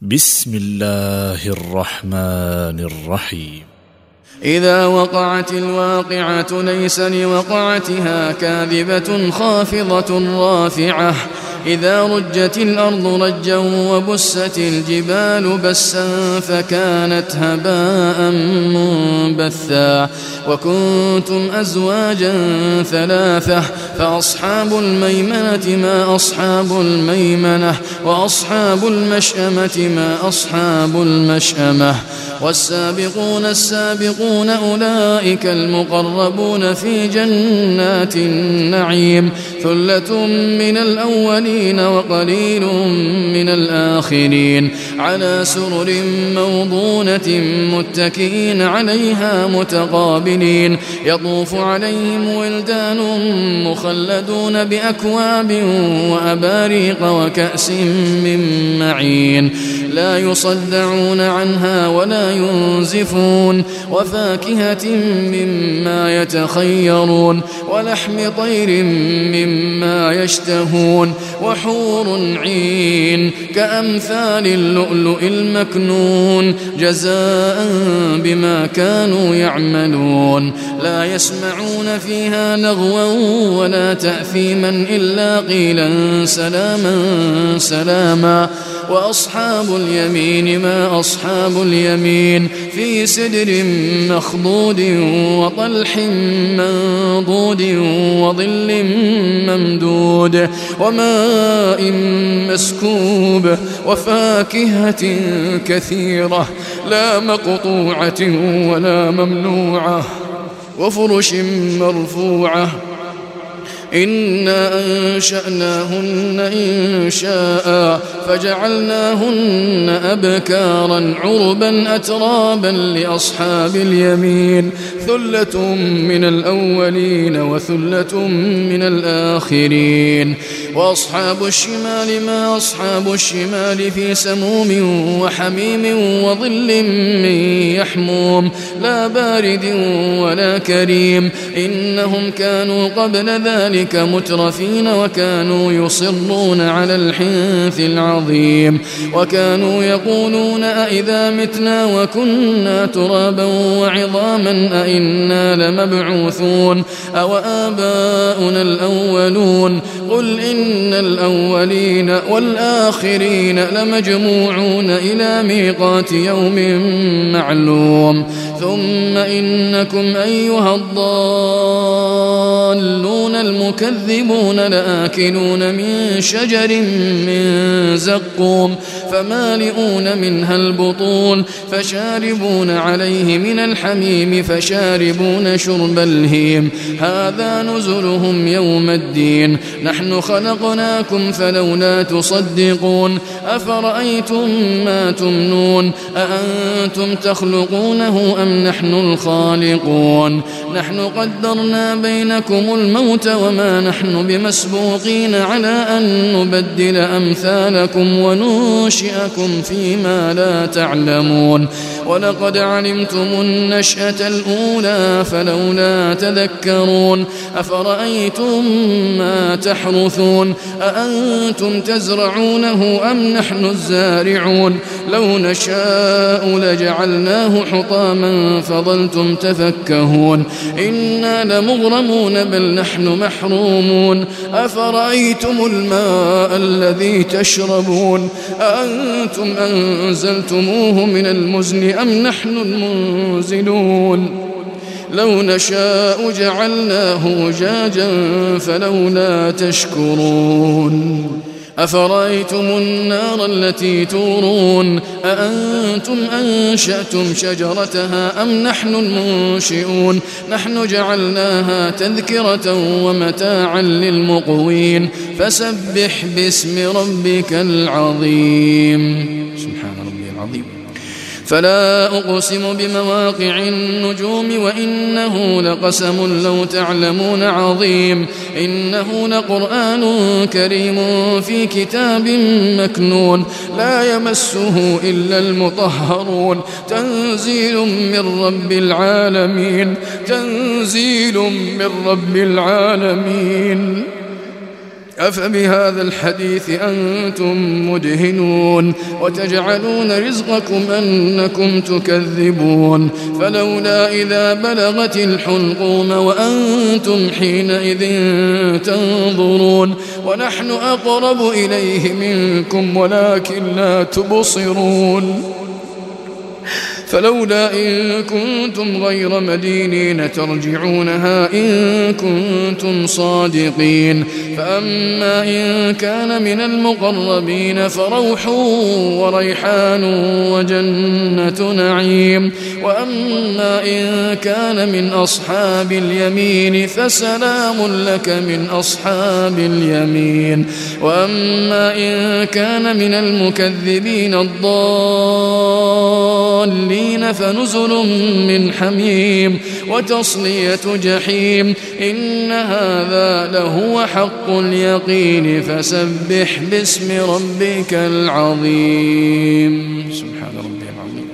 بسم الله الرحمن الرحيم. إذا وقعت الواقعة ليس لوقعتها كاذبة خافضة رافعة إذا رجت الأرض رجا وبست الجبال بسا فكانت هباء منبثا وكنتم أزواجا ثلاثة فأصحاب الميمنة ما أصحاب الميمنة وأصحاب المشأمة ما أصحاب المشأمة والسابقون السابقون أولئك المقربون في جنات النعيم ثلة من الأولين وقليل من الآخرين على سرر موضونة متكئين عليها متقابلين يطوف عليهم ولدان مخلدون بأكواب وأباريق وكأس من معين لا يصدعون عنها ولا ينزفون وفاكهة مما يتخيرون ولحم طير مما يشتهون وحور عين كأمثال اللؤلؤ المكنون جزاء بما كانوا يعملون لا يسمعون فيها لغوا ولا تأثيما إلا قيلا سلاما سلاما وأصحاب اليمين ما أصحاب اليمين في سدر مخضود وطلح منضود وظل ممدود وماء مسكوب وفاكهة كثيرة لا مقطوعة ولا ممنوعة وفرش مرفوعة إنا أنشأناهن إنشاء فجعلناهن أبكارا عربا أترابا لأصحاب اليمين ثلة من الأولين وثلة من الآخرين وأصحاب الشمال ما أصحاب الشمال في سموم وحميم وظل من يحموم لا بارد ولا كريم إنهم كانوا قبل ذلك مترفين وكانوا يصرون على الحنث العظيم وكانوا يقولون أئذا متنا وكنا ترابا وعظاما أئنا لمبعوثون أو آباؤنا الأولون قل إن الأولين والآخرين لمجموعون إلى ميقات يوم معلوم ثم إنكم أيها الضالون المكذبون لآكلون من شجر من زقوم فمالئون منها البطون فشاربون عليه من الحميم فشاربون شرب الهيم هذا نزلهم يوم الدين نحن خلقناكم فلولا تصدقون أفرأيتم ما تمنون أأنتم تخلقونه أم نحن الخالقون نحن قدرنا بينكم الموت وما نحن بمسبوقين على أن نبدل أمثالكم وننشئكم فيما لا تعلمون ولقد علمتم النشأة الأولى فلولا تذكرون أفرأيتم ما تحرثون أأنتم تزرعونه أم نحن الزارعون لو نشاء لجعلناه حطاما فظلتم تفكهون إنا لمغرمون بل نحن محرومون أفرأيتم الماء الذي تشربون أأنتم أنزلتموه من المزن أم نحن المنزلون لو نشاء جعلناه أجاجا فلولا تشكرون أفرأيتم النار التي تورون أأنتم أنشأتم شجرتها أم نحن المنشئون نحن جعلناها تذكرة ومتاعا للمقوين فسبح باسم ربك العظيم سبحان ربي العظيم فلا أقسم بمواقع النجوم وإنه لقسم لو تعلمون عظيم إنه لقرآن كريم في كتاب مكنون لا يمسه إلا المطهرون تنزيل من رب العالمين تنزيل من رب العالمين أفبهذا الحديث أنتم مدهنون وتجعلون رزقكم أنكم تكذبون فلولا إذا بلغت الحلقوم وأنتم حينئذ تنظرون ونحن أقرب إليه منكم ولكن لا تبصرون فلولا إن كنتم غير مدينين ترجعونها إن كنتم صادقين فأما إن كان من المقربين فروح وريحان وجنة نعيم وأما إن كان من أصحاب اليمين فسلام لك من أصحاب اليمين وأما إن كان من المكذبين الضالين فنزل من حميم وتصلية جحيم إن هذا لهو حق اليقين فسبح باسم ربك العظيم. سبحان ربي العظيم.